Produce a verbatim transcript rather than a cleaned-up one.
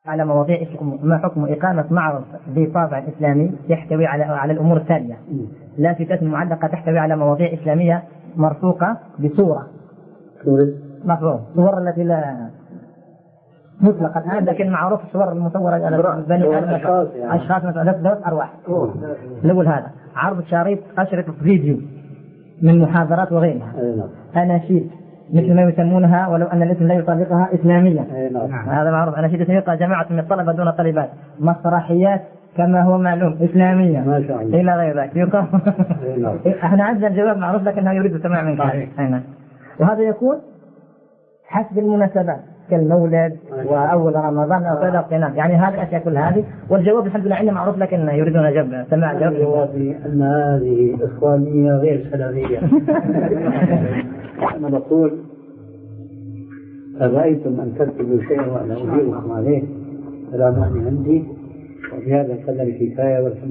على مواضيع ما حكم إقامة معرض ذي طابع إسلامي يحتوي على على الأمور التالية: لافتات معلقة تحتوي على مواضيع إسلامية مرفوقة بصورة مرفوقة صور التي لا مطلقة الآن، لكن معروف الصور المصورة على بني آدم أشخاص مثلا أرواح. الأول هذا عرض شريط أشرطة فيديو من محاضرات وغيرها، أناشيد مثل ما يسمونها ولو أن الاسم لا يطابقها إسلامية. هذا معروف. أناشيد يقع جماعة من الطلبة دون طالبات. مسرحيات كما هو معلوم إسلامية إلى غير ذلك يقام. احنا عندنا الجواب معروف لكنه يريد سماع منك. وهذا يكون حسب المناسبات كالمولد وأول رمضان أو غير اغتنام، يعني هذه الأشياء كل هذه. والجواب الحمد لله عندنا معروف لكن يريدون جب سماع الجواب. جوابي أن هذه إخوانية غير سلامية. أنا بقول رأيتم أن تكتبوا شيئا وأنا أجيبكم عليه فلا معنى عندي، وبهذا القدر كفاية والحمد